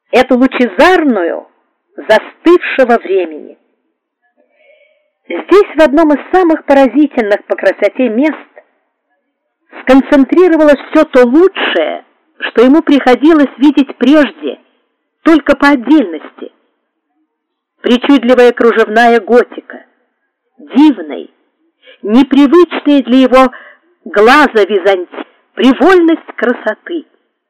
эту лучезарную, застывшего времени. Здесь, в одном из самых поразительных по красоте мест, сконцентрировалось все то лучшее, что ему приходилось видеть прежде, только по отдельности. Причудливая кружевная готика, дивный, непривычный для его глаза Византий, привольность красоты.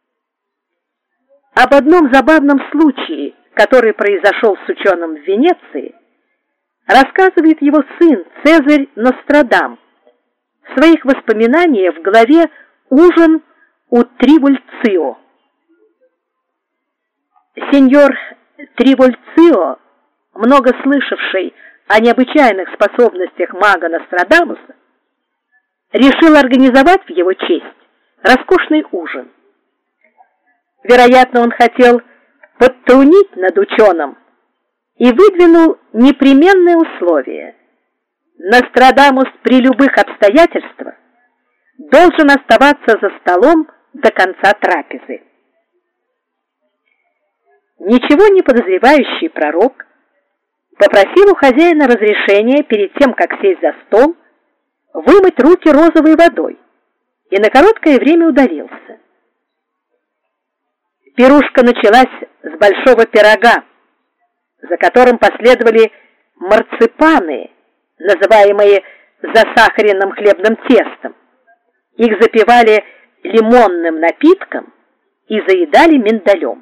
Об одном забавном случае, который произошел с ученым в Венеции, рассказывает его сын Цезарь Нострадам в своих воспоминаниях в главе «Ужин у Тривульцио». Сеньор Тривульцио, много слышавший о необычайных способностях мага Нострадамуса, решил организовать в его честь роскошный ужин. Вероятно, он хотел подтрунить над ученым и выдвинул непременное условие. Нострадамус при любых обстоятельствах должен оставаться за столом до конца трапезы. Ничего не подозревающий пророк попросил у хозяина разрешения перед тем, как сесть за стол, вымыть руки розовой водой и на короткое время удалился. Пирушка началась с большого пирога, за которым последовали марципаны, называемые засахаренным хлебным тестом. Их запивали лимонным напитком и заедали миндалем.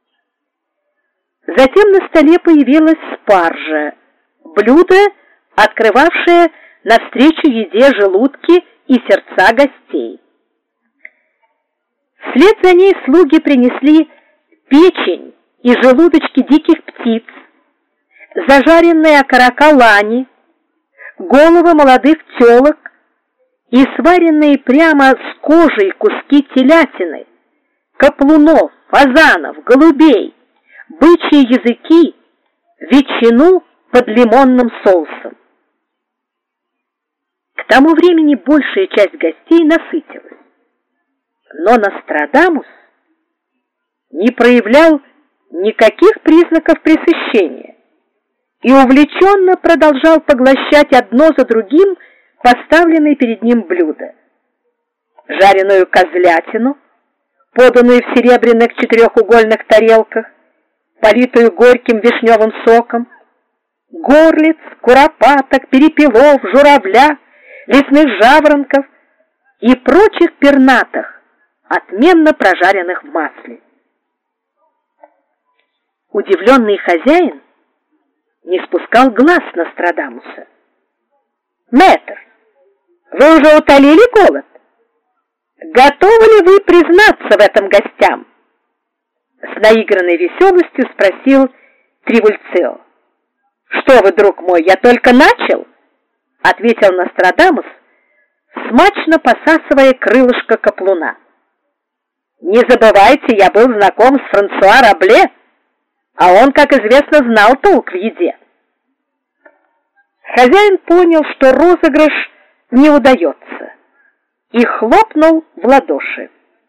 Затем на столе появилась спаржа, блюдо, открывавшее навстречу еде желудки и сердца гостей. Вслед за ней слуги принесли печень и желудочки диких птиц, зажаренные окорока лани, головы молодых телок и сваренные прямо с кожей куски телятины, каплунов, фазанов, голубей, бычьи языки, ветчину под лимонным соусом. К тому времени большая часть гостей насытилась, но Нострадамус не проявлял никаких признаков пресыщения и увлеченно продолжал поглощать одно за другим поставленные перед ним блюда. Жареную козлятину, поданную в серебряных четырехугольных тарелках, политую горьким вишневым соком, горлиц, куропаток, перепелов, журавля, лесных жаворонков и прочих пернатых, отменно прожаренных в масле. Удивленный хозяин не спускал глаз с Нострадамуса. «Мэтр, вы уже утолили голод? Готовы ли вы признаться в этом гостям?» С наигранной веселостью спросил Тривульцио. «Что вы, друг мой, я только начал?» — ответил Нострадамус, смачно посасывая крылышко каплуна. «Не забывайте, я был знаком с Франсуа Рабле, а он, как известно, знал толк в еде». Хозяин понял, что розыгрыш не удается, и хлопнул в ладоши.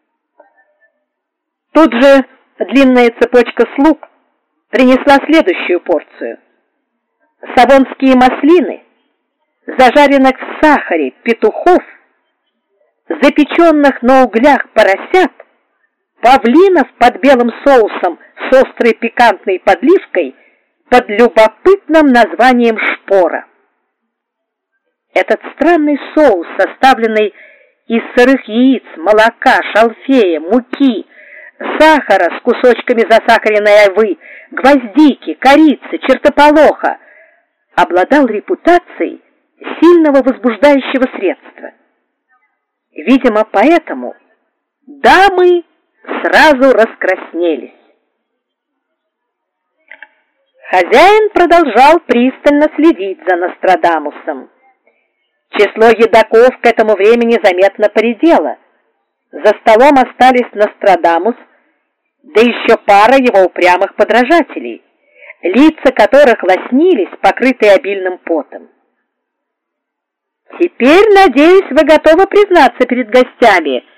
Тут же длинная цепочка слуг принесла следующую порцию. Савонские маслины, зажаренных в сахаре петухов, запеченных на углях поросят, павлинов под белым соусом с острой пикантной подливкой под любопытным названием шпора. Этот странный соус, составленный из сырых яиц, молока, шалфея, муки, сахара с кусочками засахаренной айвы, гвоздики, корицы, чертополоха, обладал репутацией сильного возбуждающего средства. Видимо, поэтому дамы сразу раскраснелись. Хозяин продолжал пристально следить за Нострадамусом. Число едоков к этому времени заметно поредело. За столом остались Нострадамус, да еще пара его упрямых подражателей, лица которых лоснились, покрытые обильным потом. «Теперь, надеюсь, вы готовы признаться перед гостями,